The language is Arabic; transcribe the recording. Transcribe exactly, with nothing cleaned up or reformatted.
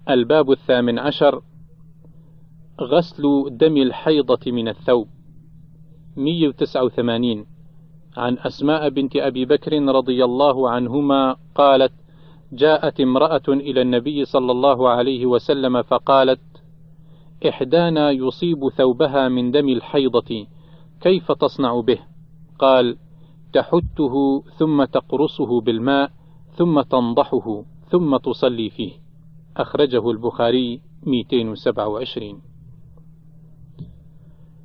الباب الثامن عشر: غسل دم الحيضة من الثوب. مئة وتسعة وثمانين. عن أسماء بنت أبي بكر رضي الله عنهما قالت: جاءت امرأة إلى النبي صلى الله عليه وسلم فقالت: إحدانا يصيب ثوبها من دم الحيضة، كيف تصنع به؟ قال: تحته ثم تقرصه بالماء ثم تنضحه ثم تصلي فيه. أخرجه البخاري مئتين وسبعة وعشرين.